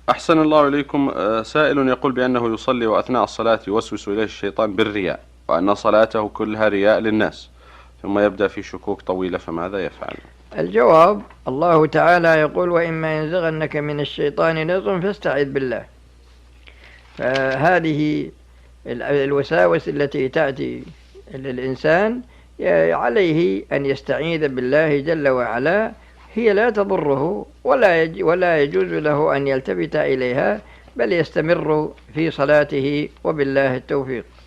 أحسن الله إليكم. سائل يقول بأنه يصلي وأثناء الصلاة يوسوس إليه الشيطان بالرياء، وأن صلاته كلها رياء للناس، ثم يبدأ في شكوك طويلة، فماذا يفعل؟ الجواب: الله تعالى يقول: وإما ينزغنك من الشيطان نزغ فاستعذ بالله. فهذه الوساوس التي تأتي للإنسان عليه أن يستعيذ بالله جل وعلا، هي لا تضره ولا يجوز له أن يلتفت إليها، بل يستمر في صلاته، وبالله التوفيق.